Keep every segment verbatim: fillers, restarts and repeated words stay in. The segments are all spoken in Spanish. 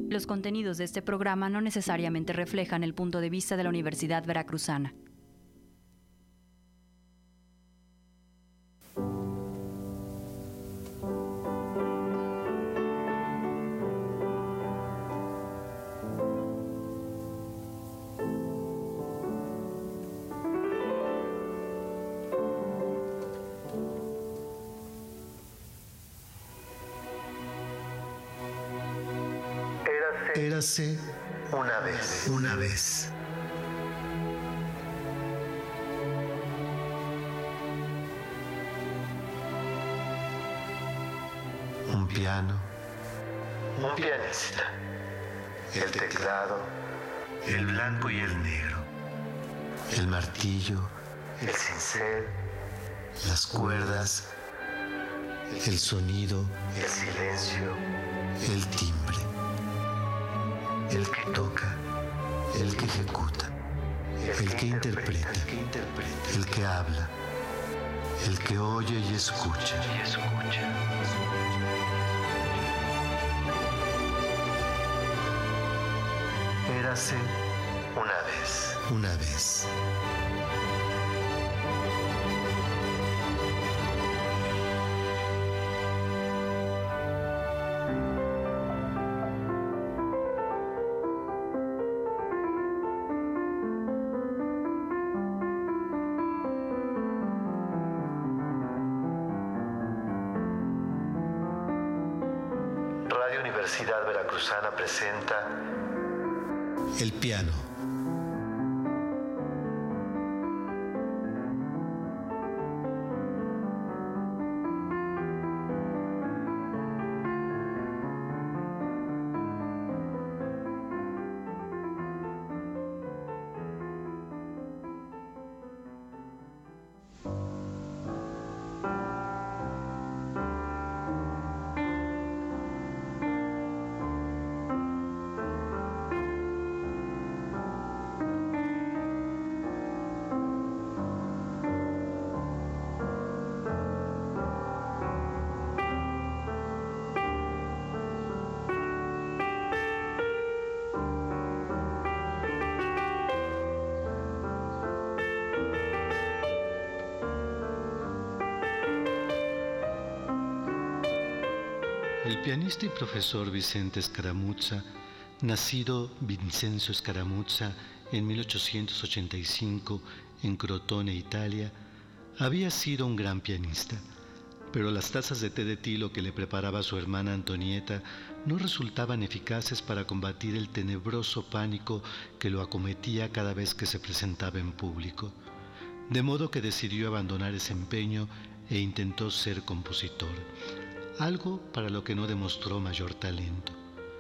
Los contenidos de este programa no necesariamente reflejan el punto de vista de la Universidad Veracruzana. Érase una vez, una vez. Un piano, un pianista, el teclado, el blanco y el negro, el martillo, el cincel, las cuerdas, el sonido, el silencio, el timbre. El que toca, el que ejecuta, el que interpreta, el que habla, el que oye y escucha. Érase una vez, una vez. Radio Universidad Veracruzana presenta El piano. El pianista y profesor Vicente Scaramuza, nacido Vincenzo Scaramuza en mil ochocientos ochenta y cinco en Crotone, Italia, había sido un gran pianista, pero las tazas de té de tilo que le preparaba su hermana Antonieta no resultaban eficaces para combatir el tenebroso pánico que lo acometía cada vez que se presentaba en público, de modo que decidió abandonar ese empeño e intentó ser compositor, algo para lo que no demostró mayor talento.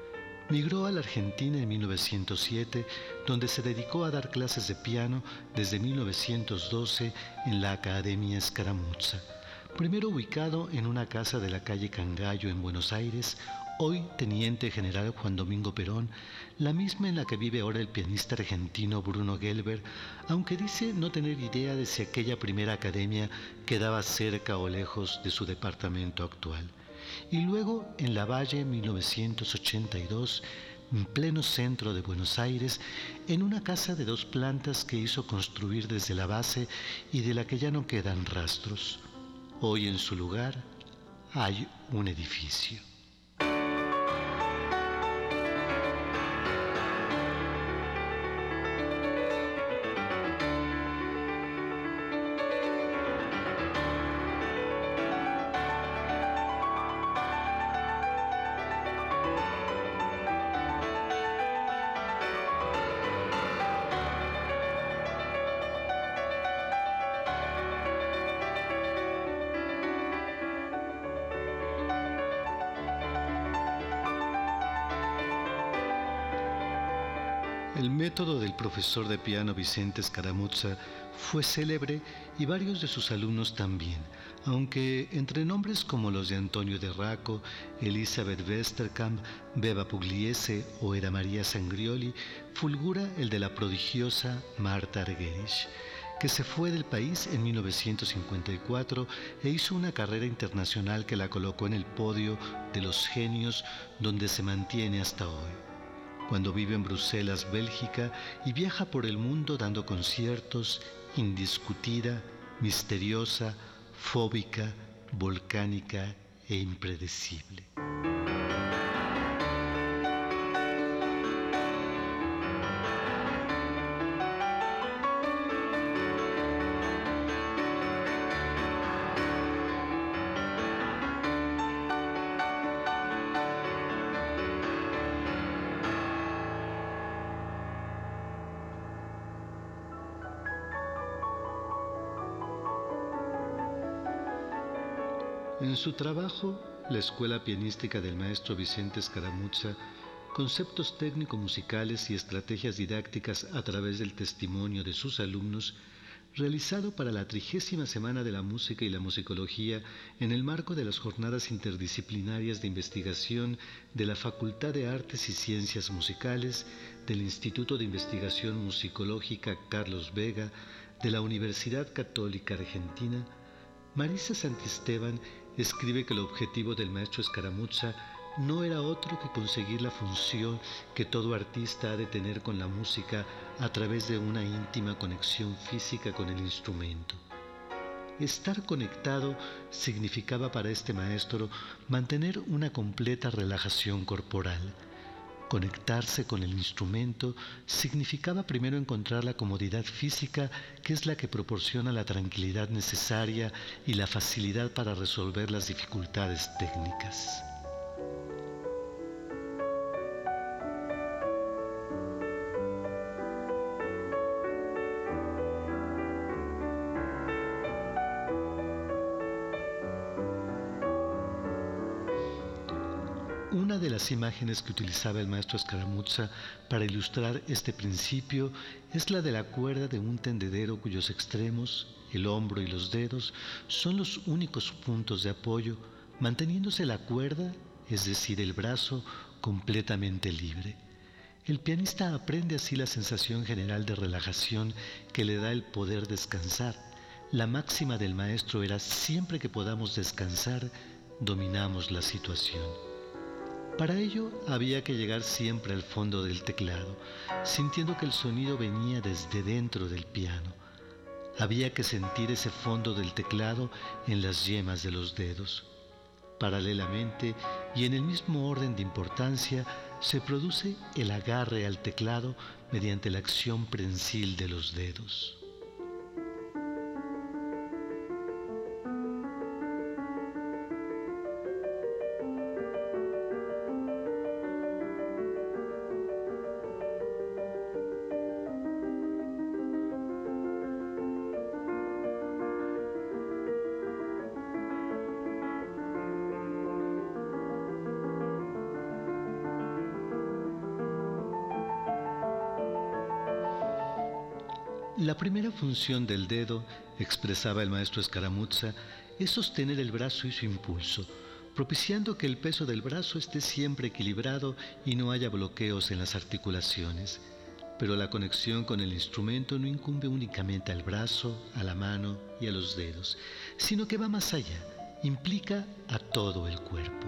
Migró a la Argentina en mil novecientos siete, donde se dedicó a dar clases de piano desde mil novecientos doce en la Academia Scaramuza, primero ubicado en una casa de la calle Cangallo en Buenos Aires, hoy Teniente General Juan Domingo Perón, la misma en la que vive ahora el pianista argentino Bruno Gelber, aunque dice no tener idea de si aquella primera academia quedaba cerca o lejos de su departamento actual. Y luego en La Valle, mil novecientos ochenta y dos, en pleno centro de Buenos Aires, en una casa de dos plantas que hizo construir desde la base y de la que ya no quedan rastros. Hoy en su lugar hay un edificio. El método del profesor de piano Vicente Scaramuza fue célebre y varios de sus alumnos también, aunque entre nombres como los de Antonio de Raco, Elizabeth Westerkamp, Beba Pugliese o Era María Sangrioli, fulgura el de la prodigiosa Marta Argerich, que se fue del país en mil novecientos cincuenta y cuatro e hizo una carrera internacional que la colocó en el podio de los genios donde se mantiene hasta hoy. cuando vive en Bruselas, Bélgica, y viaja por el mundo dando conciertos, indiscutida, misteriosa, fóbica, volcánica e impredecible. En su trabajo, La Escuela Pianística del maestro Vicente Escaramuzza, conceptos técnico-musicales y estrategias didácticas a través del testimonio de sus alumnos, realizado para la trigésima Semana de la Música y la Musicología en el marco de las Jornadas Interdisciplinarias de Investigación de la Facultad de Artes y Ciencias Musicales, del Instituto de Investigación Musicológica Carlos Vega, de la Universidad Católica Argentina, Marisa Santisteban escribe que el objetivo del maestro Escaramuzza no era otro que conseguir la función que todo artista ha de tener con la música a través de una íntima conexión física con el instrumento. Estar conectado significaba para este maestro mantener una completa relajación corporal. Conectarse con el instrumento significaba primero encontrar la comodidad física, que es la que proporciona la tranquilidad necesaria y la facilidad para resolver las dificultades técnicas. Una de las imágenes que utilizaba el maestro Escaramuzza para ilustrar este principio es la de la cuerda de un tendedero cuyos extremos, el hombro y los dedos, son los únicos puntos de apoyo, manteniéndose la cuerda, es decir, el brazo, completamente libre. El pianista aprende así la sensación general de relajación que le da el poder descansar. La máxima del maestro era: siempre que podamos descansar, dominamos la situación. Para ello había que llegar siempre al fondo del teclado, sintiendo que el sonido venía desde dentro del piano. Había que sentir ese fondo del teclado en las yemas de los dedos. Paralelamente, y en el mismo orden de importancia, se produce el agarre al teclado mediante la acción prensil de los dedos. La primera función del dedo, expresaba el maestro Escaramuzza, es sostener el brazo y su impulso, propiciando que el peso del brazo esté siempre equilibrado y no haya bloqueos en las articulaciones. Pero la conexión con el instrumento no incumbe únicamente al brazo, a la mano y a los dedos, sino que va más allá, implica a todo el cuerpo.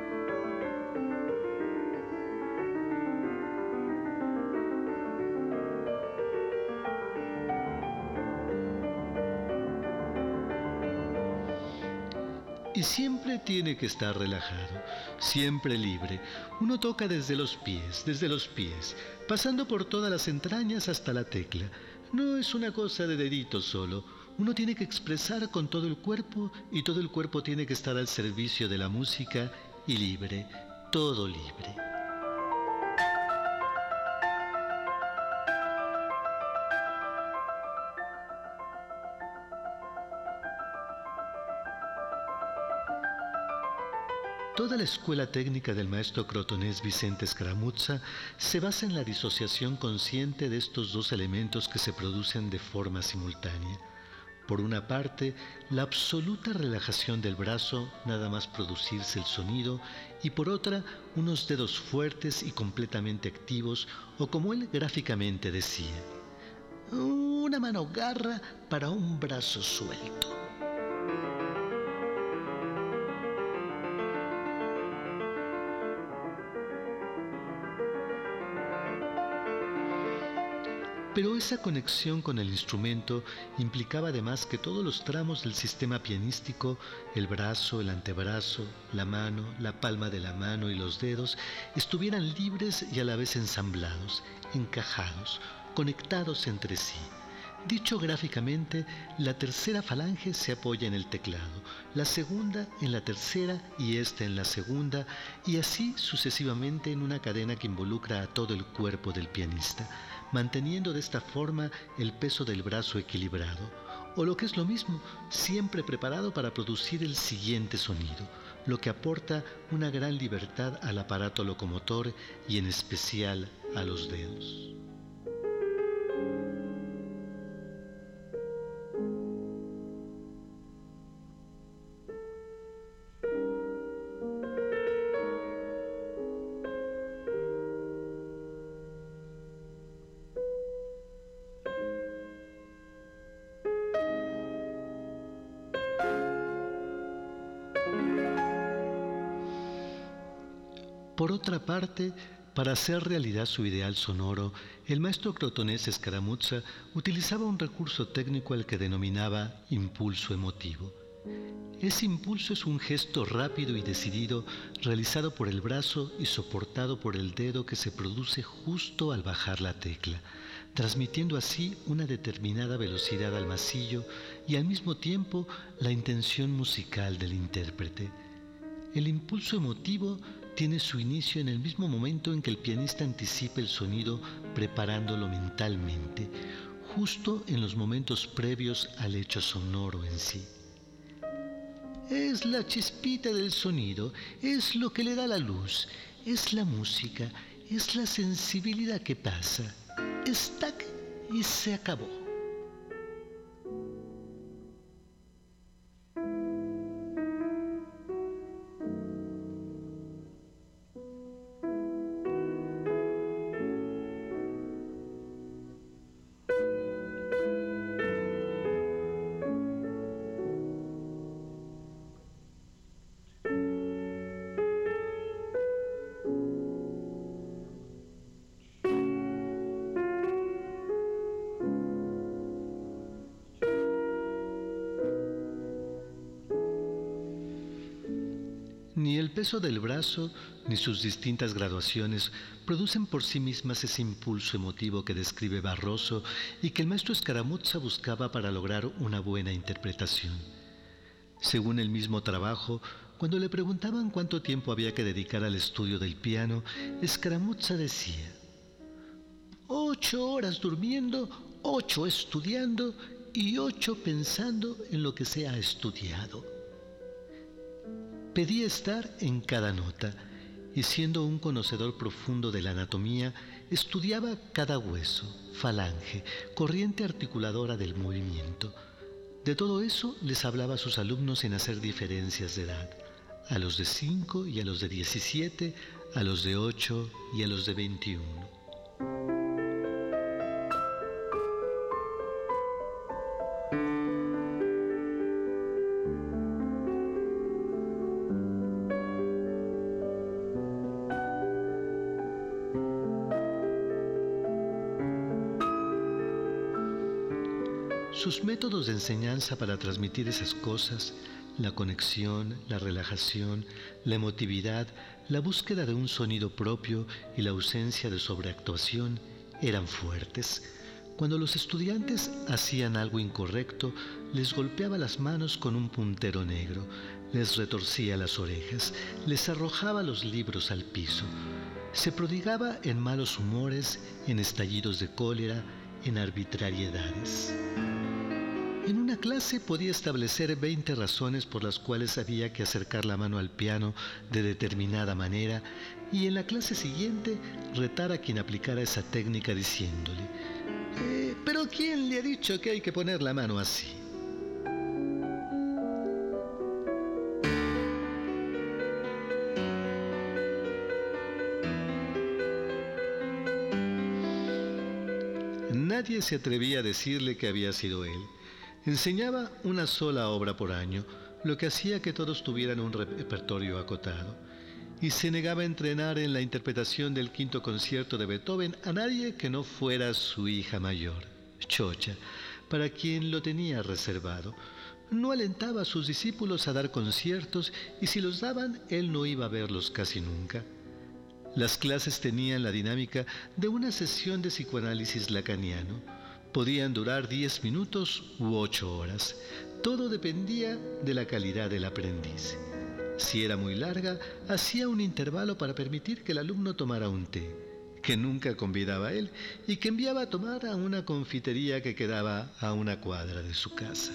Y siempre tiene que estar relajado, siempre libre. Uno toca desde los pies, desde los pies, pasando por todas las entrañas hasta la tecla. No es una cosa de deditos solo. Uno tiene que expresar con todo el cuerpo y todo el cuerpo tiene que estar al servicio de la música y libre, todo libre. Toda la escuela técnica del maestro crotonés Vicente Escaramuzza se basa en la disociación consciente de estos dos elementos que se producen de forma simultánea. Por una parte, la absoluta relajación del brazo, nada más producirse el sonido, y por otra, unos dedos fuertes y completamente activos, o como él gráficamente decía, una mano garra para un brazo suelto. Pero esa conexión con el instrumento implicaba además que todos los tramos del sistema pianístico, el brazo, el antebrazo, la mano, la palma de la mano y los dedos, estuvieran libres y a la vez ensamblados, encajados, conectados entre sí. Dicho gráficamente, la tercera falange se apoya en el teclado, la segunda en la tercera y esta en la segunda, y así sucesivamente en una cadena que involucra a todo el cuerpo del pianista, manteniendo de esta forma el peso del brazo equilibrado, o lo que es lo mismo, siempre preparado para producir el siguiente sonido, lo que aporta una gran libertad al aparato locomotor y en especial a los dedos. Por otra parte, para hacer realidad su ideal sonoro, el maestro crotonés Scaramuzza utilizaba un recurso técnico al que denominaba impulso emotivo. Ese impulso es un gesto rápido y decidido realizado por el brazo y soportado por el dedo que se produce justo al bajar la tecla, transmitiendo así una determinada velocidad al masillo y al mismo tiempo la intención musical del intérprete. El impulso emotivo tiene su inicio en el mismo momento en que el pianista anticipa el sonido preparándolo mentalmente, justo en los momentos previos al hecho sonoro en sí. Es la chispita del sonido, es lo que le da la luz, es la música, es la sensibilidad que pasa. Es tac y se acabó. Ni el peso del brazo ni sus distintas graduaciones producen por sí mismas ese impulso emotivo que describe Barroso y que el maestro Scaramuzza buscaba para lograr una buena interpretación. Según el mismo trabajo, cuando le preguntaban cuánto tiempo había que dedicar al estudio del piano, Scaramuzza decía: ocho horas durmiendo, ocho estudiando y ocho pensando en lo que se ha estudiado. Pedía estar en cada nota, y siendo un conocedor profundo de la anatomía, estudiaba cada hueso, falange, corriente articuladora del movimiento. De todo eso les hablaba a sus alumnos sin hacer diferencias de edad, a los de cinco y a los de diecisiete, a los de ocho y a los de veintiuno. Sus métodos de enseñanza para transmitir esas cosas, la conexión, la relajación, la emotividad, la búsqueda de un sonido propio y la ausencia de sobreactuación, eran fuertes. Cuando los estudiantes hacían algo incorrecto, les golpeaba las manos con un puntero negro, les retorcía las orejas, les arrojaba los libros al piso. Se prodigaba en malos humores, en estallidos de cólera, en arbitrariedades. En una clase podía establecer veinte razones por las cuales había que acercar la mano al piano de determinada manera y en la clase siguiente retar a quien aplicara esa técnica diciéndole: eh, ¿pero quién le ha dicho que hay que poner la mano así? Nadie se atrevía a decirle que había sido él. Enseñaba una sola obra por año, lo que hacía que todos tuvieran un repertorio acotado. y se negaba a entrenar en la interpretación del quinto concierto de Beethoven a nadie que no fuera su hija mayor, Chocha, para quien lo tenía reservado. No alentaba a sus discípulos a dar conciertos y si los daban, él no iba a verlos casi nunca. Las clases tenían la dinámica de una sesión de psicoanálisis lacaniano. Podían durar diez minutos u ocho horas. Todo dependía de la calidad del aprendiz. Si era muy larga, hacía un intervalo para permitir que el alumno tomara un té, que nunca convidaba a él y que enviaba a tomar a una confitería que quedaba a una cuadra de su casa.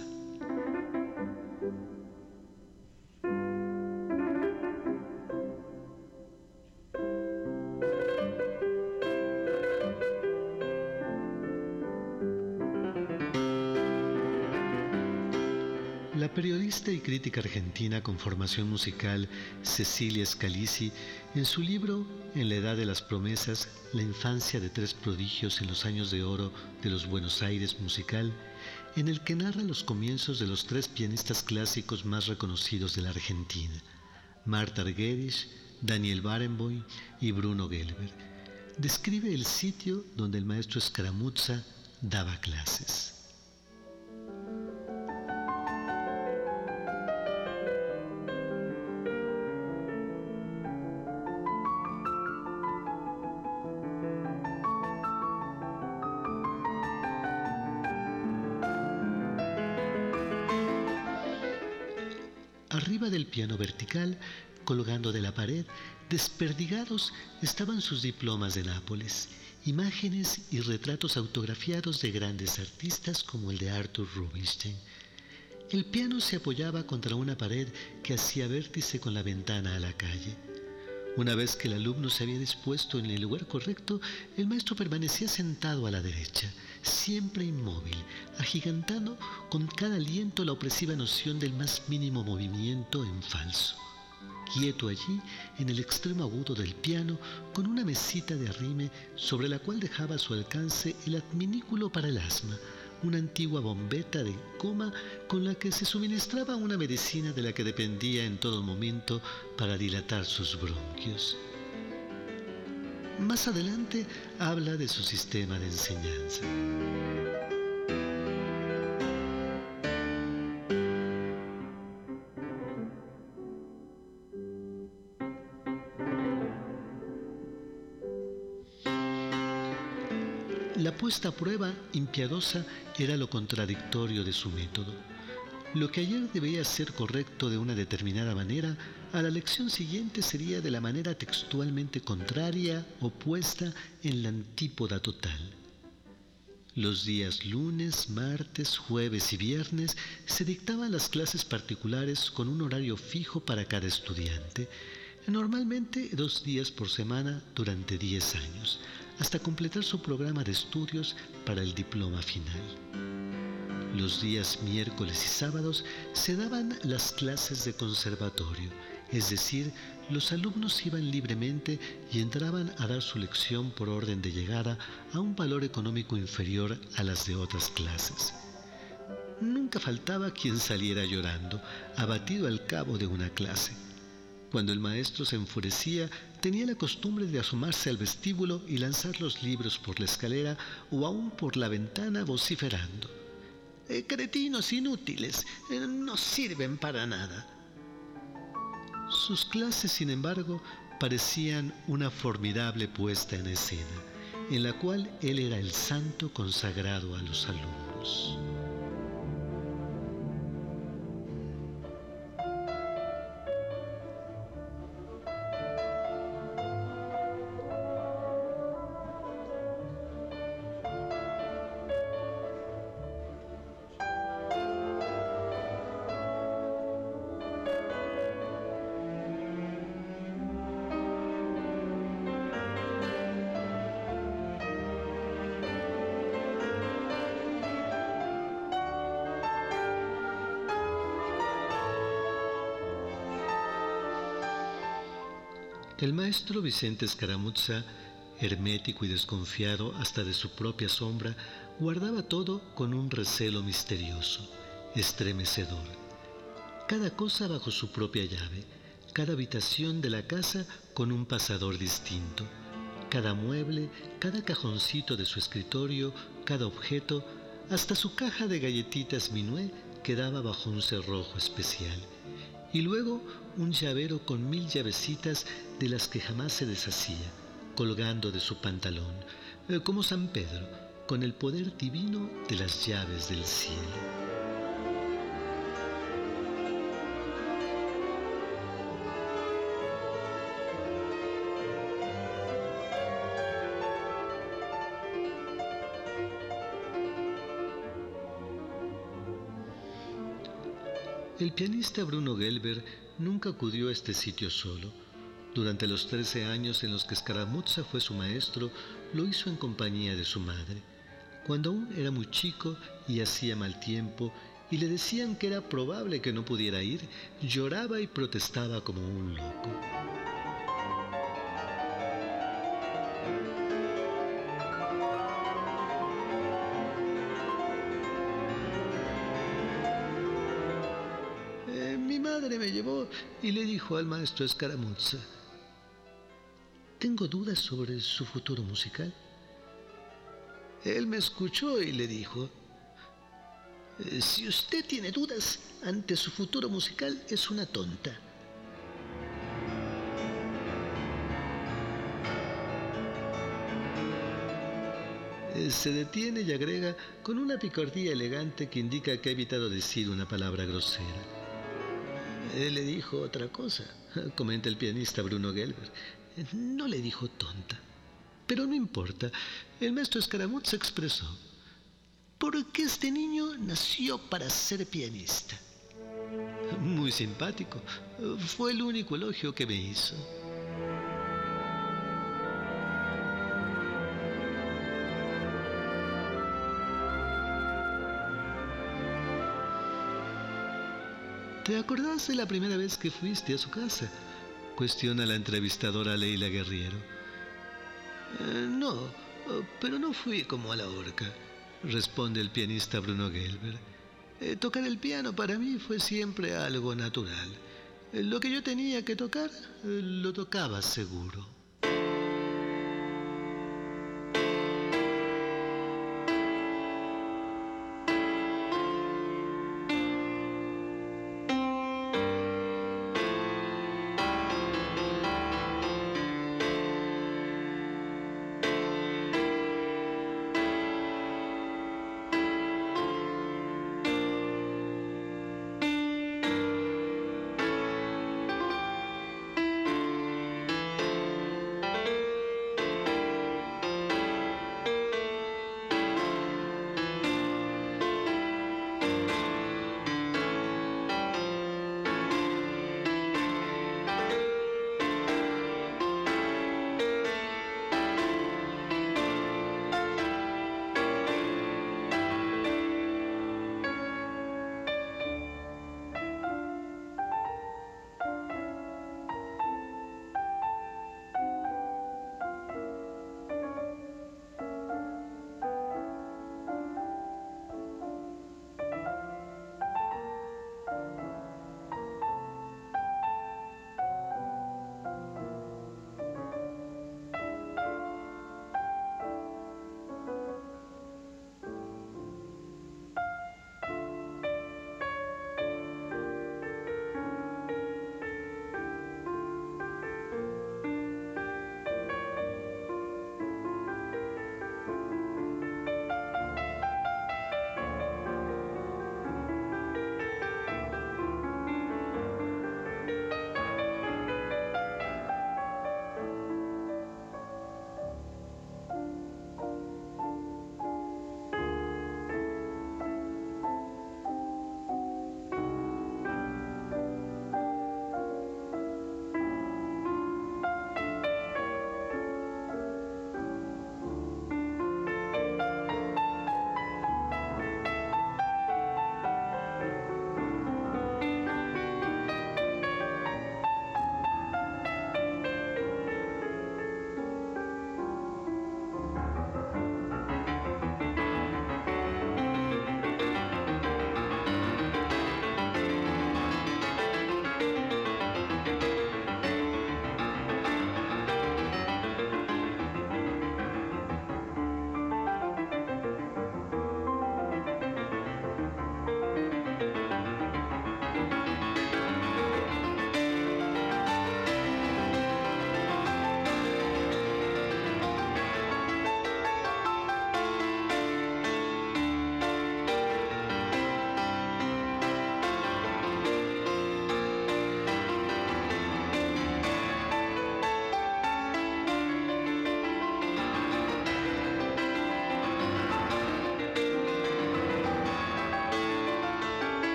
La periodista y crítica argentina con formación musical Cecilia Scalisi, en su libro En la edad de las promesas, la infancia de tres prodigios en los años de oro de los Buenos Aires musical, en el que narra los comienzos de los tres pianistas clásicos más reconocidos de la Argentina, Martha Argerich, Daniel Barenboim y Bruno Gelber, describe el sitio donde el maestro Scaramuzza daba clases. Arriba del piano vertical, colgando de la pared, desperdigados estaban sus diplomas de Nápoles, imágenes y retratos autografiados de grandes artistas como el de Arthur Rubinstein. El piano se apoyaba contra una pared que hacía vértice con la ventana a la calle. Una vez que el alumno se había dispuesto en el lugar correcto, el maestro permanecía sentado a la derecha, siempre inmóvil, agigantando con cada aliento la opresiva noción del más mínimo movimiento en falso. Quieto allí, en el extremo agudo del piano, con una mesita de arrime sobre la cual dejaba a su alcance el adminículo para el asma, una antigua bombeta de goma con la que se suministraba una medicina de la que dependía en todo momento para dilatar sus bronquios. Más adelante habla de su sistema de enseñanza. La puesta a prueba impiedosa era lo contradictorio de su método. Lo que ayer debía ser correcto de una determinada manera, a la lección siguiente sería de la manera textualmente contraria, opuesta en la antípoda total. Los días lunes, martes, jueves y viernes se dictaban las clases particulares con un horario fijo para cada estudiante, normalmente dos días por semana durante diez años, hasta completar su programa de estudios para el diploma final. Los días miércoles y sábados se daban las clases de conservatorio, es decir, los alumnos iban libremente y entraban a dar su lección por orden de llegada a un valor económico inferior a las de otras clases. Nunca faltaba quien saliera llorando, abatido al cabo de una clase. Cuando el maestro se enfurecía, tenía la costumbre de asomarse al vestíbulo y lanzar los libros por la escalera o aún por la ventana vociferando. Eh, cretinos inútiles, eh, no sirven para nada. Sus clases, sin embargo, parecían una formidable puesta en escena, en la cual él era el santo consagrado a los alumnos. El maestro Vicente Scaramuzza, hermético y desconfiado hasta de su propia sombra, guardaba todo con un recelo misterioso, estremecedor. Cada cosa bajo su propia llave, cada habitación de la casa con un pasador distinto. Cada mueble, cada cajoncito de su escritorio, cada objeto, hasta su caja de galletitas Minué quedaba bajo un cerrojo especial. Y luego un llavero con mil llavecitas de las que jamás se deshacía, colgando de su pantalón, eh, como San Pedro, con el poder divino de las llaves del cielo. El pianista Bruno Gelber nunca acudió a este sitio solo. Durante los trece años en los que Scaramuzza fue su maestro, lo hizo en compañía de su madre. Cuando aún era muy chico y hacía mal tiempo y le decían que era probable que no pudiera ir, lloraba y protestaba como un loco. Mi madre me llevó y le dijo al maestro Scaramuzza: «Tengo dudas sobre su futuro musical». Él me escuchó y le dijo: «Si usted tiene dudas ante su futuro musical, es una tonta». Se detiene y agrega con una picardía elegante que indica que ha evitado decir una palabra grosera: «Él le dijo otra cosa», comenta el pianista Bruno Gelber. «No le dijo tonta. Pero no importa». El maestro Scaramuzza expresó: «Porque este niño nació para ser pianista». Muy simpático. Fue el único elogio que me hizo. ¿Te acordás de la primera vez que fuiste a su casa?, cuestiona la entrevistadora Leila Guerriero. Eh, no, pero no fui como a la horca, responde el pianista Bruno Gelber. Eh, tocar el piano para mí fue siempre algo natural. Eh, lo que yo tenía que tocar, eh, lo tocaba seguro.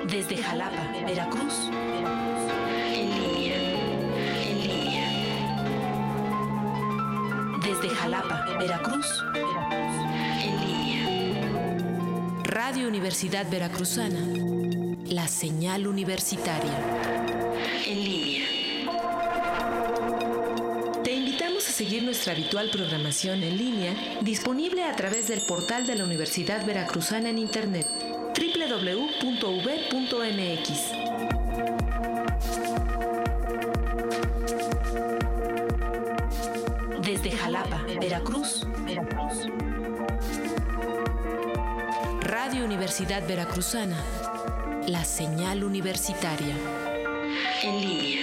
Desde Jalapa, Veracruz. En línea. En línea. Desde Jalapa, Veracruz. En línea. Radio Universidad Veracruzana. La señal universitaria. En línea. Te invitamos a seguir nuestra habitual programación en línea, disponible a través del portal de la Universidad Veracruzana en Internet, doble u doble u doble u punto u v punto m x. Desde Jalapa, Veracruz. Veracruz. Radio Universidad Veracruzana. La señal universitaria. En línea.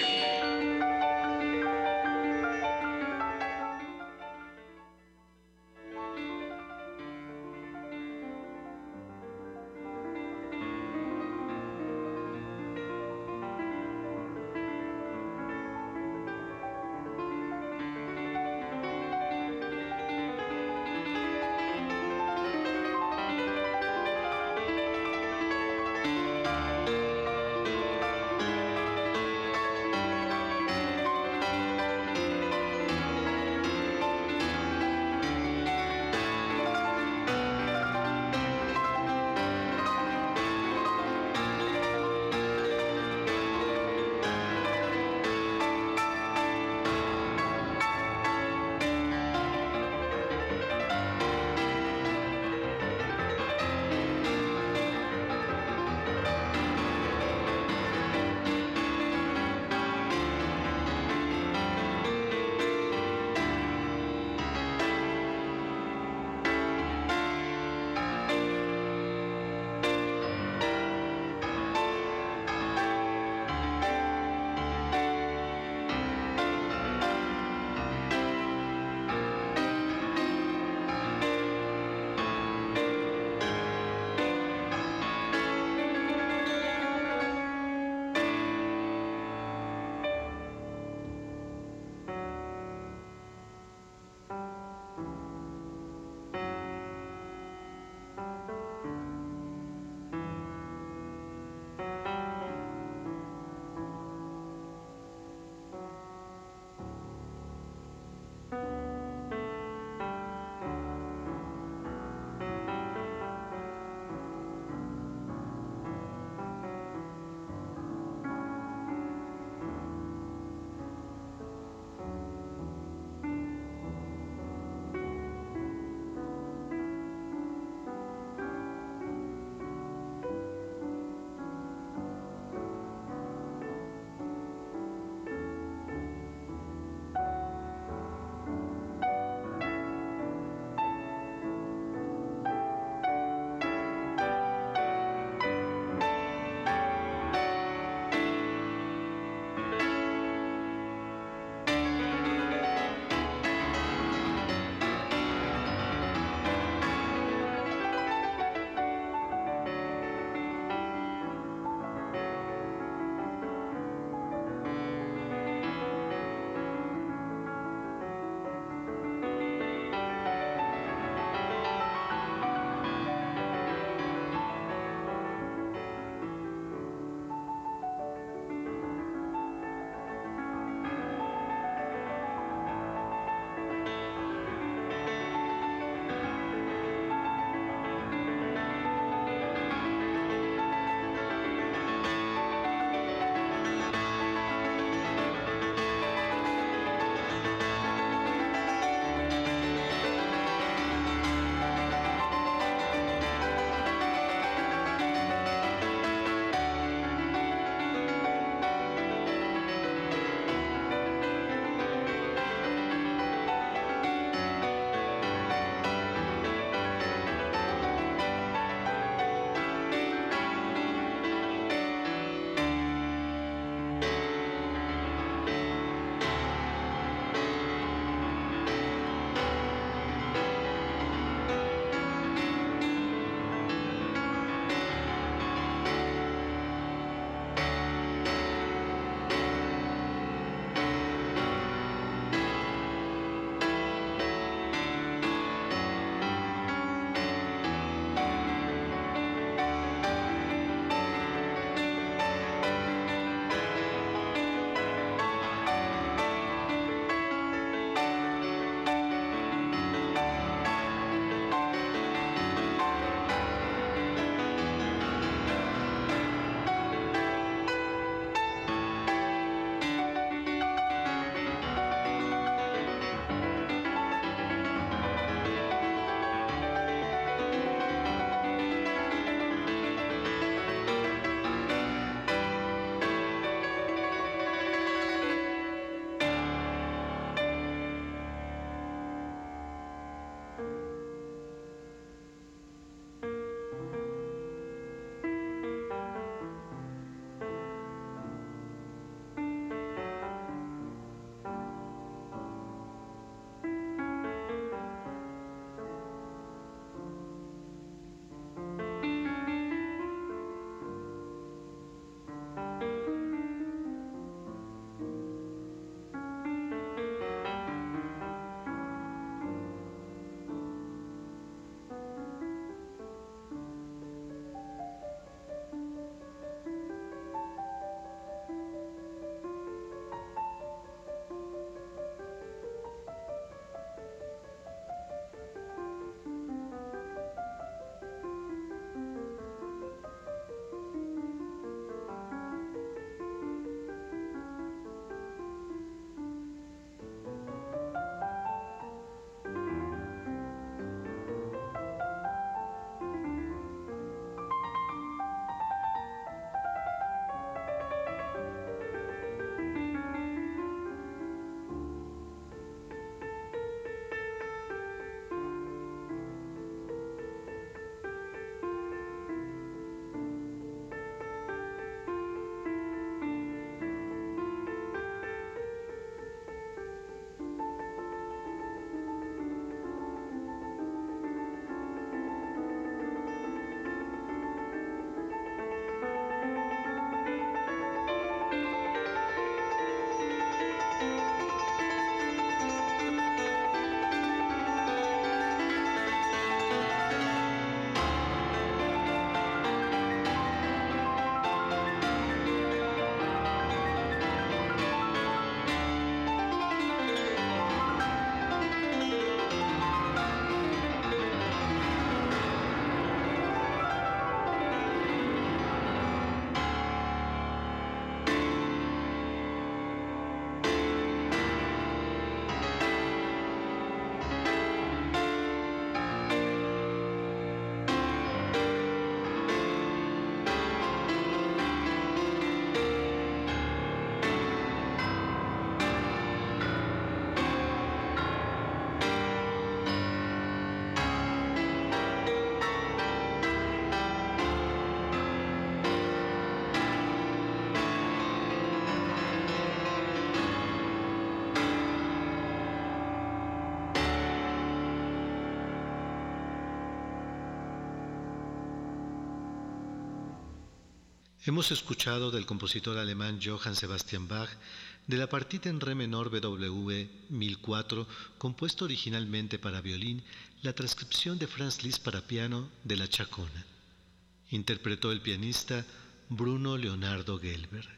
Hemos escuchado del compositor alemán Johann Sebastian Bach de la partita en re menor B W mil cuatro, compuesta originalmente para violín, la transcripción de Franz Liszt para piano de La Chacona. Interpretó el pianista Bruno Leonardo Gelber.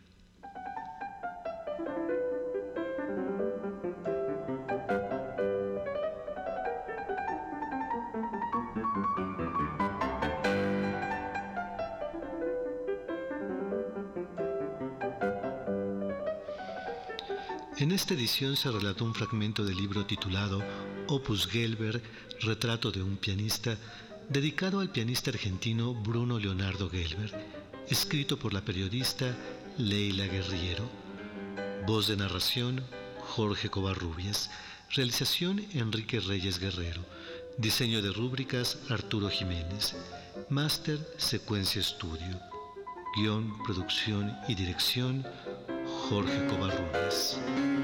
En esta edición se relató un fragmento del libro titulado Opus Gelber, retrato de un pianista, dedicado al pianista argentino Bruno Leonardo Gelber, escrito por la periodista Leila Guerriero. Voz de narración, Jorge Covarrubias. Realización, Enrique Reyes Guerrero. Diseño de rúbricas, Arturo Jiménez. Máster, Secuencia Estudio. Guión, producción y dirección, Jorge Covarrubias.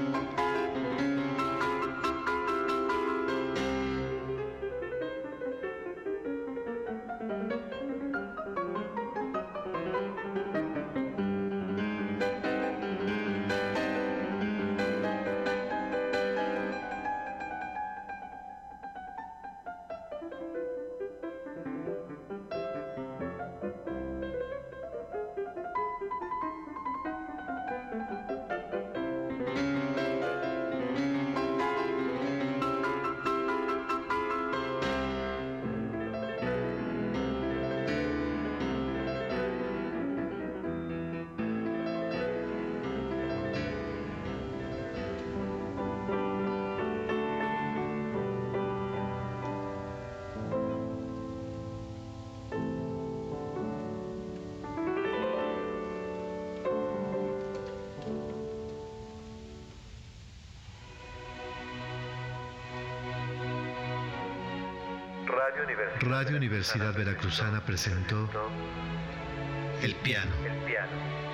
Radio Universidad Veracruzana presentó El Piano. El piano.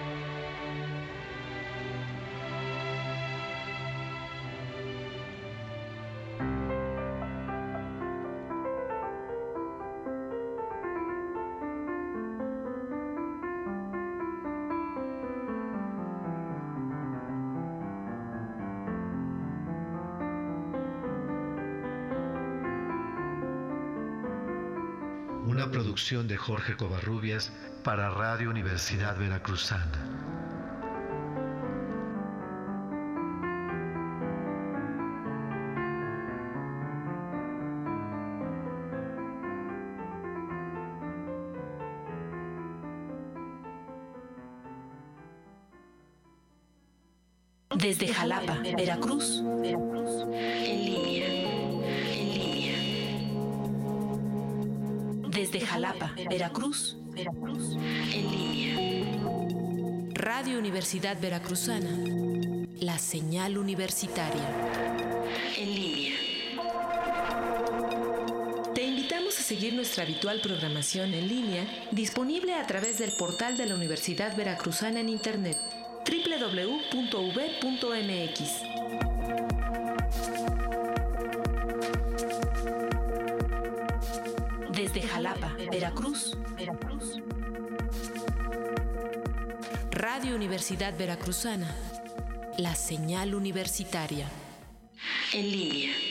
Una producción de Jorge Covarrubias para Radio Universidad Veracruzana. Desde Jalapa, Veracruz, Veracruz, en línea, en línea. Desde Jalapa, Veracruz, Veracruz, en línea. Radio Universidad Veracruzana, la señal universitaria, en línea. Te invitamos a seguir nuestra habitual programación en línea, disponible a través del portal de la Universidad Veracruzana en Internet, doble u doble u doble u punto u v punto m x. Desde Jalapa, Veracruz, Veracruz. Radio Universidad Veracruzana, la señal universitaria, en línea.